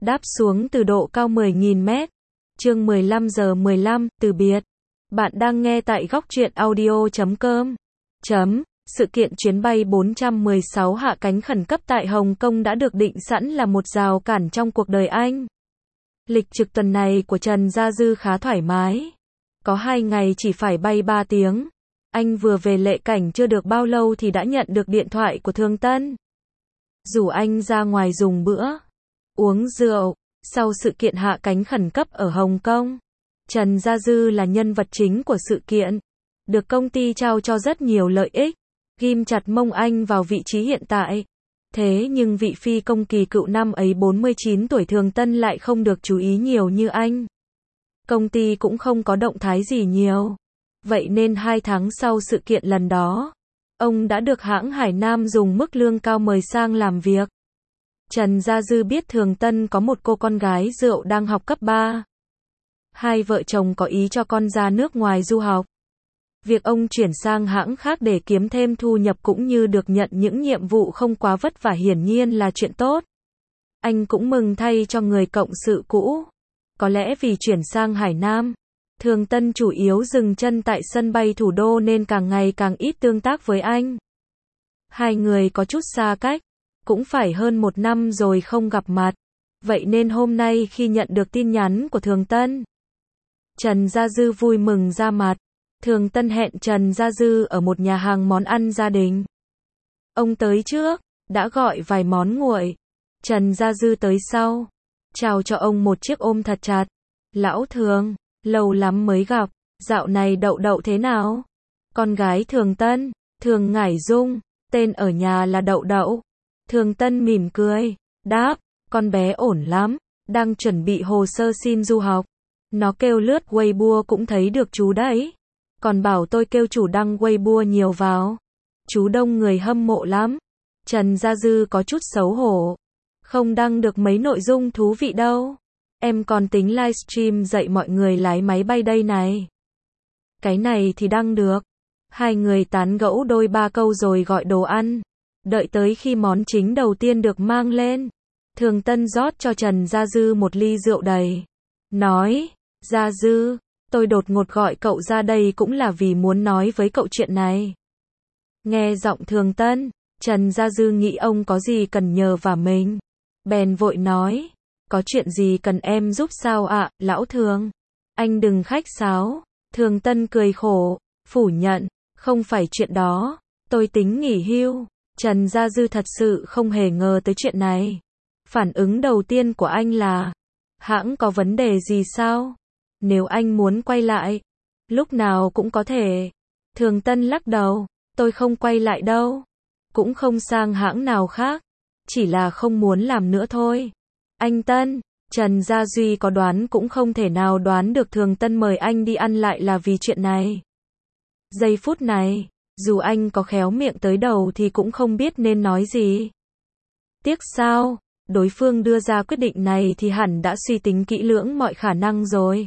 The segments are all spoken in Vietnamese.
đáp xuống từ độ cao 10.000 mét. Chương 15 giờ 15, từ biệt. Bạn đang nghe tại góc truyện audio.com. Sự kiện chuyến bay 416 hạ cánh khẩn cấp tại Hồng Kông đã được định sẵn là một rào cản trong cuộc đời anh. Lịch trực tuần này của Trần Gia Dư khá thoải mái. Có 2 ngày chỉ phải bay 3 tiếng. Anh vừa về Lệ Cảnh chưa được bao lâu thì đã nhận được điện thoại của Thường Tân. Rủ anh ra ngoài dùng bữa, uống rượu, sau sự kiện hạ cánh khẩn cấp ở Hồng Kông. Trần Gia Dư là nhân vật chính của sự kiện, được công ty trao cho rất nhiều lợi ích, ghim chặt mông anh vào vị trí hiện tại. Thế nhưng vị phi công kỳ cựu năm ấy 49 tuổi Thường Tân lại không được chú ý nhiều như anh. Công ty cũng không có động thái gì nhiều. Vậy nên 2 tháng sau sự kiện lần đó, ông đã được hãng Hải Nam dùng mức lương cao mời sang làm việc. Trần Gia Dư biết Thường Tân có một cô con gái rượu đang học cấp 3. Hai vợ chồng có ý cho con ra nước ngoài du học. Việc ông chuyển sang hãng khác để kiếm thêm thu nhập cũng như được nhận những nhiệm vụ không quá vất vả hiển nhiên là chuyện tốt. Anh cũng mừng thay cho người cộng sự cũ. Có lẽ vì chuyển sang Hải Nam, Thường Tân chủ yếu dừng chân tại sân bay thủ đô nên càng ngày càng ít tương tác với anh. Hai người có chút xa cách, cũng phải hơn 1 năm rồi không gặp mặt. Vậy nên hôm nay khi nhận được tin nhắn của Thường Tân, Trần Gia Dư vui mừng ra mặt. Thường Tân hẹn Trần Gia Dư ở một nhà hàng món ăn gia đình. Ông tới trước, đã gọi vài món nguội. Trần Gia Dư tới sau, chào cho ông một chiếc ôm thật chặt. Lão Thường, lâu lắm mới gặp, dạo này Đậu Đậu thế nào? Con gái Thường Tân, Thường Ngải Dung, tên ở nhà là Đậu Đậu. Thường Tân mỉm cười, đáp, con bé ổn lắm, đang chuẩn bị hồ sơ xin du học. Nó kêu lướt Weibo cũng thấy được chú đấy. Còn bảo tôi kêu chủ đăng Weibo nhiều vào. Chú đông người hâm mộ lắm. Trần Gia Dư có chút xấu hổ. Không đăng được mấy nội dung thú vị đâu. Em còn tính livestream dạy mọi người lái máy bay đây này. Cái này thì đăng được. Hai người tán gẫu đôi ba câu rồi gọi đồ ăn. Đợi tới khi món chính đầu tiên được mang lên, Thường Tân rót cho Trần Gia Dư một ly rượu đầy. Nói, Gia Dư, tôi đột ngột gọi cậu ra đây cũng là vì muốn nói với cậu chuyện này. Nghe giọng Thường Tân, Trần Gia Dư nghĩ ông có gì cần nhờ vả mình. Bèn vội nói, có chuyện gì cần em giúp sao ạ, lão Thường? Anh đừng khách sáo. Thường Tân cười khổ, phủ nhận, không phải chuyện đó, tôi tính nghỉ hưu. Trần Gia Dư thật sự không hề ngờ tới chuyện này. Phản ứng đầu tiên của anh là, hãng có vấn đề gì sao? Nếu anh muốn quay lại, lúc nào cũng có thể. Thường Tân lắc đầu, tôi không quay lại đâu. Cũng không sang hãng nào khác. Chỉ là không muốn làm nữa thôi. Anh Tân, Trần Gia Duy có đoán cũng không thể nào đoán được Thường Tân mời anh đi ăn lại là vì chuyện này. Giây phút này, dù anh có khéo miệng tới đầu thì cũng không biết nên nói gì. Tiếc sao, đối phương đưa ra quyết định này thì hẳn đã suy tính kỹ lưỡng mọi khả năng rồi.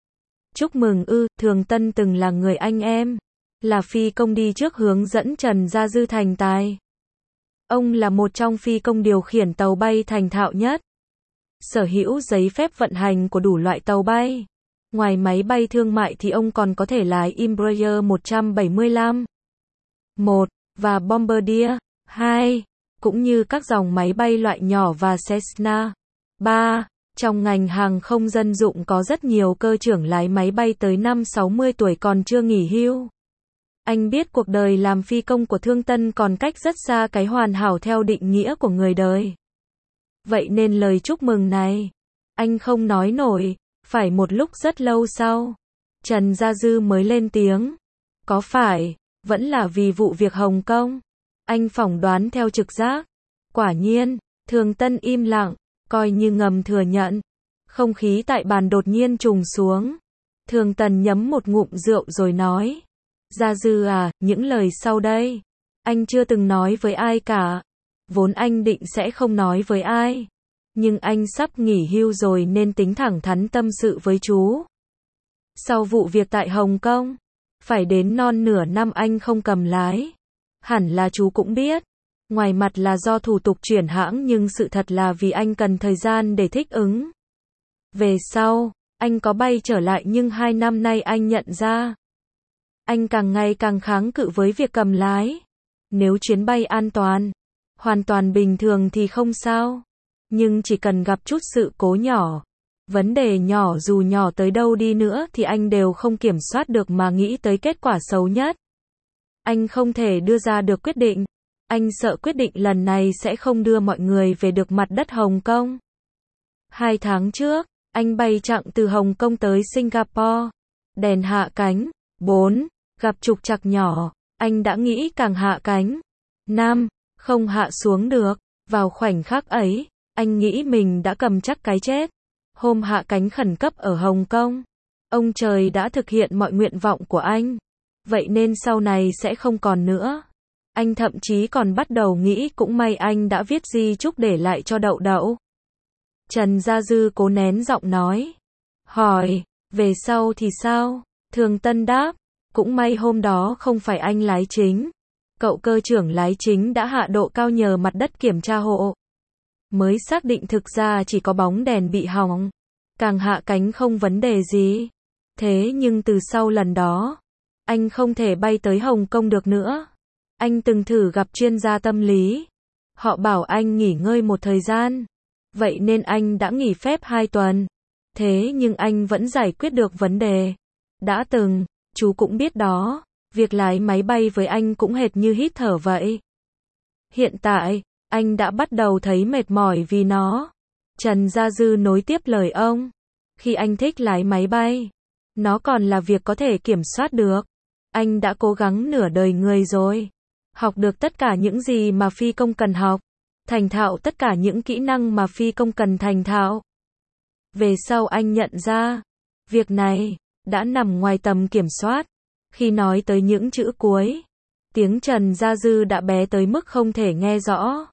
Chúc mừng Thường Tân từng là người anh em, là phi công đi trước hướng dẫn Trần Gia Dư thành tài. Ông là một trong phi công điều khiển tàu bay thành thạo nhất. Sở hữu giấy phép vận hành của đủ loại tàu bay. Ngoài máy bay thương mại thì ông còn có thể lái Embraer 175 1 và Bombardier 2, cũng như các dòng máy bay loại nhỏ và Cessna 3. Trong ngành hàng không dân dụng có rất nhiều cơ trưởng lái máy bay tới 50-60 tuổi còn chưa nghỉ hưu. Anh biết cuộc đời làm phi công của Thường Tân còn cách rất xa cái hoàn hảo theo định nghĩa của người đời. Vậy nên lời chúc mừng này, anh không nói nổi, phải một lúc rất lâu sau, Trần Gia Dư mới lên tiếng. Có phải, vẫn là vì vụ việc Hồng Kông? Anh phỏng đoán theo trực giác. Quả nhiên, Thường Tân im lặng, coi như ngầm thừa nhận. Không khí tại bàn đột nhiên trùng xuống. Thường Tân nhấm một ngụm rượu rồi nói. Gia Dư à, những lời sau đây, anh chưa từng nói với ai cả. Vốn anh định sẽ không nói với ai. Nhưng anh sắp nghỉ hưu rồi nên tính thẳng thắn tâm sự với chú. Sau vụ việc tại Hồng Kông, phải đến non nửa năm anh không cầm lái. Hẳn là chú cũng biết. Ngoài mặt là do thủ tục chuyển hãng nhưng sự thật là vì anh cần thời gian để thích ứng. Về sau, anh có bay trở lại nhưng 2 năm nay anh nhận ra, anh càng ngày càng kháng cự với việc cầm lái. Nếu chuyến bay an toàn, hoàn toàn bình thường thì không sao. Nhưng chỉ cần gặp chút sự cố nhỏ, vấn đề nhỏ dù nhỏ tới đâu đi nữa thì anh đều không kiểm soát được mà nghĩ tới kết quả xấu nhất. Anh không thể đưa ra được quyết định. Anh sợ quyết định lần này sẽ không đưa mọi người về được mặt đất Hồng Kông. 2 tháng trước, anh bay chặng từ Hồng Kông tới Singapore. Đèn hạ cánh. 4. Gặp trục trặc nhỏ. Anh đã nghĩ càng hạ cánh. 5. Không hạ xuống được. Vào khoảnh khắc ấy, anh nghĩ mình đã cầm chắc cái chết. Hôm hạ cánh khẩn cấp ở Hồng Kông, ông trời đã thực hiện mọi nguyện vọng của anh. Vậy nên sau này sẽ không còn nữa. Anh thậm chí còn bắt đầu nghĩ cũng may anh đã viết di chúc để lại cho Đậu Đậu. Trần Gia Dư cố nén giọng nói. Hỏi, về sau thì sao? Thường Tân đáp, cũng may hôm đó không phải anh lái chính. Cậu cơ trưởng lái chính đã hạ độ cao nhờ mặt đất kiểm tra hộ. Mới xác định thực ra chỉ có bóng đèn bị hỏng. Càng hạ cánh không vấn đề gì. Thế nhưng từ sau lần đó, anh không thể bay tới Hồng Kông được nữa. Anh từng thử gặp chuyên gia tâm lý. Họ bảo anh nghỉ ngơi một thời gian. Vậy nên anh đã nghỉ phép 2 tuần. Thế nhưng anh vẫn giải quyết được vấn đề. Đã từng, chú cũng biết đó, việc lái máy bay với anh cũng hệt như hít thở vậy. Hiện tại, anh đã bắt đầu thấy mệt mỏi vì nó. Trần Gia Dư nối tiếp lời ông. Khi anh thích lái máy bay, nó còn là việc có thể kiểm soát được. Anh đã cố gắng nửa đời người rồi. Học được tất cả những gì mà phi công cần học. Thành thạo tất cả những kỹ năng mà phi công cần thành thạo. Về sau anh nhận ra, việc này đã nằm ngoài tầm kiểm soát. Khi nói tới những chữ cuối, tiếng Trần Gia Dư đã bé tới mức không thể nghe rõ.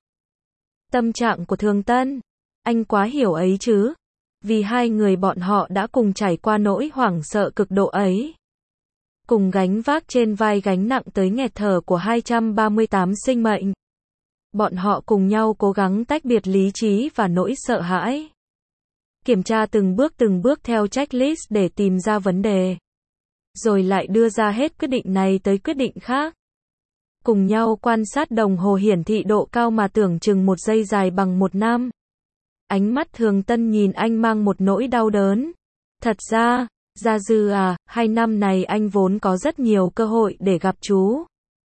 Tâm trạng của Thường Tân, anh quá hiểu ấy chứ. Vì hai người bọn họ đã cùng trải qua nỗi hoảng sợ cực độ ấy. Cùng gánh vác trên vai gánh nặng tới nghẹt thở của 238 sinh mệnh. Bọn họ cùng nhau cố gắng tách biệt lý trí và nỗi sợ hãi. Kiểm tra từng bước theo checklist để tìm ra vấn đề. Rồi lại đưa ra hết quyết định này tới quyết định khác. Cùng nhau quan sát đồng hồ hiển thị độ cao mà tưởng chừng 1 giây dài bằng 1 năm. Ánh mắt Thường Tân nhìn anh mang một nỗi đau đớn. Thật ra, Gia Dư à, 2 năm này anh vốn có rất nhiều cơ hội để gặp chú.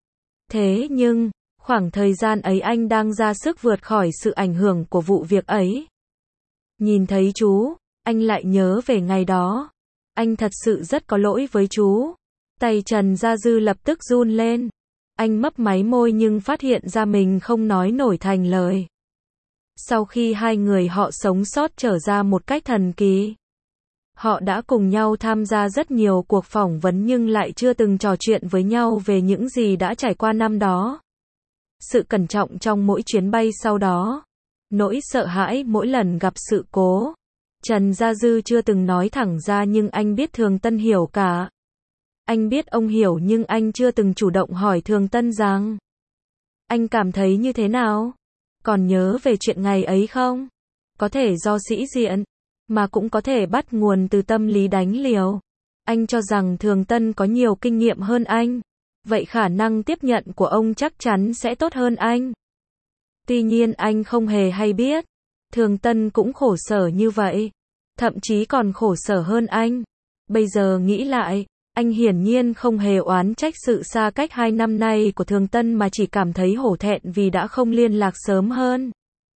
Thế nhưng, khoảng thời gian ấy anh đang ra sức vượt khỏi sự ảnh hưởng của vụ việc ấy. Nhìn thấy chú, anh lại nhớ về ngày đó. Anh thật sự rất có lỗi với chú. Tay Trần Gia Dư lập tức run lên. Anh mấp máy môi nhưng phát hiện ra mình không nói nổi thành lời. Sau khi hai người họ sống sót trở ra một cách thần kỳ. Họ đã cùng nhau tham gia rất nhiều cuộc phỏng vấn nhưng lại chưa từng trò chuyện với nhau về những gì đã trải qua năm đó. Sự cẩn trọng trong mỗi chuyến bay sau đó. Nỗi sợ hãi mỗi lần gặp sự cố. Trần Gia Dư chưa từng nói thẳng ra nhưng anh biết Thường Tân hiểu cả. Anh biết ông hiểu nhưng anh chưa từng chủ động hỏi Thường Tân rằng anh cảm thấy như thế nào? Còn nhớ về chuyện ngày ấy không? Có thể do sĩ diện, mà cũng có thể bắt nguồn từ tâm lý đánh liều. Anh cho rằng Thường Tân có nhiều kinh nghiệm hơn anh. Vậy khả năng tiếp nhận của ông chắc chắn sẽ tốt hơn anh. Tuy nhiên anh không hề hay biết. Thường Tân cũng khổ sở như vậy. Thậm chí còn khổ sở hơn anh. Bây giờ nghĩ lại, anh hiển nhiên không hề oán trách sự xa cách 2 năm nay của Thường Tân mà chỉ cảm thấy hổ thẹn vì đã không liên lạc sớm hơn.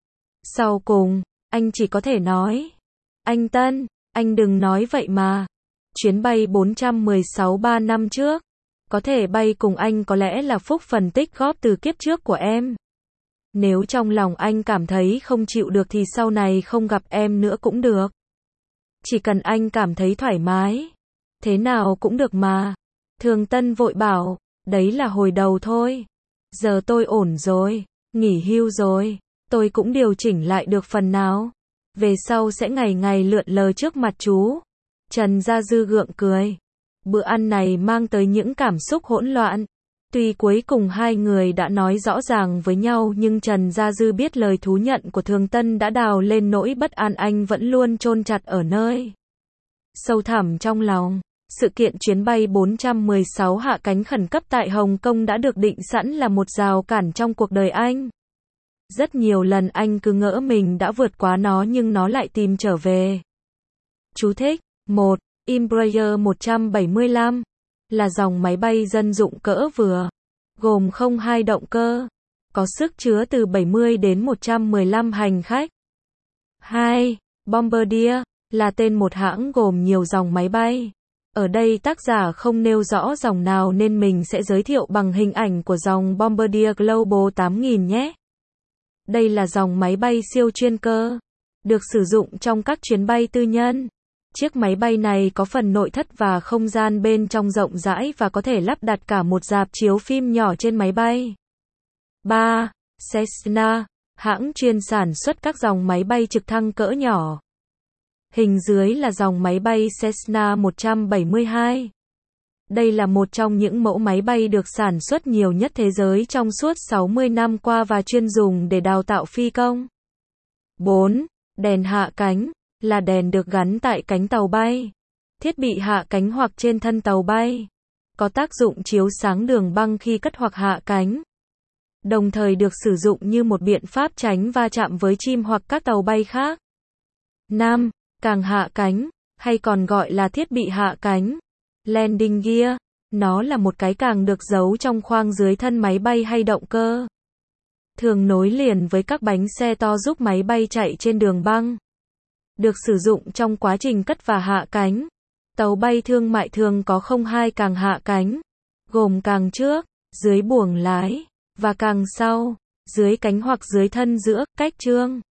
Sau cùng, anh chỉ có thể nói. Anh Tân, anh đừng nói vậy mà. Chuyến bay 416 3 năm trước. Có thể bay cùng anh có lẽ là phúc phần tích góp từ kiếp trước của em. Nếu trong lòng anh cảm thấy không chịu được thì sau này không gặp em nữa cũng được. Chỉ cần anh cảm thấy thoải mái. Thế nào cũng được mà. Thường Tân vội bảo, đấy là hồi đầu thôi. Giờ tôi ổn rồi, nghỉ hưu rồi. Tôi cũng điều chỉnh lại được phần nào. Về sau sẽ ngày ngày lượn lờ trước mặt chú. Trần Gia Dư gượng cười. Bữa ăn này mang tới những cảm xúc hỗn loạn. Tuy cuối cùng hai người đã nói rõ ràng với nhau nhưng Trần Gia Dư biết lời thú nhận của Thường Tân đã đào lên nỗi bất an anh vẫn luôn chôn chặt ở nơi sâu thẳm trong lòng. Sự kiện chuyến bay 416 hạ cánh khẩn cấp tại Hồng Kông đã được định sẵn là một rào cản trong cuộc đời anh. Rất nhiều lần anh cứ ngỡ mình đã vượt qua nó nhưng nó lại tìm trở về. Chú thích: 1. Embraer 175 là dòng máy bay dân dụng cỡ vừa, gồm 02 động cơ, có sức chứa từ 70 đến 115 hành khách. 2. Bombardier là tên một hãng gồm nhiều dòng máy bay. Ở đây tác giả không nêu rõ dòng nào nên mình sẽ giới thiệu bằng hình ảnh của dòng Bombardier Global 8000 nhé. Đây là dòng máy bay siêu chuyên cơ, được sử dụng trong các chuyến bay tư nhân. Chiếc máy bay này có phần nội thất và không gian bên trong rộng rãi và có thể lắp đặt cả một rạp chiếu phim nhỏ trên máy bay. 3. Cessna, hãng chuyên sản xuất các dòng máy bay trực thăng cỡ nhỏ. Hình dưới là dòng máy bay Cessna 172. Đây là một trong những mẫu máy bay được sản xuất nhiều nhất thế giới trong suốt 60 năm qua và chuyên dùng để đào tạo phi công. 4. Đèn hạ cánh là đèn được gắn tại cánh tàu bay, thiết bị hạ cánh hoặc trên thân tàu bay, có tác dụng chiếu sáng đường băng khi cất hoặc hạ cánh, đồng thời được sử dụng như một biện pháp tránh va chạm với chim hoặc các tàu bay khác. 5. Càng hạ cánh, hay còn gọi là thiết bị hạ cánh, landing gear, nó là một cái càng được giấu trong khoang dưới thân máy bay hay động cơ, thường nối liền với các bánh xe to giúp máy bay chạy trên đường băng. Được sử dụng trong quá trình cất và hạ cánh. Tàu bay thương mại thường có 02 càng hạ cánh, gồm càng trước, dưới buồng lái, và càng sau, dưới cánh hoặc dưới thân giữa, cách chương.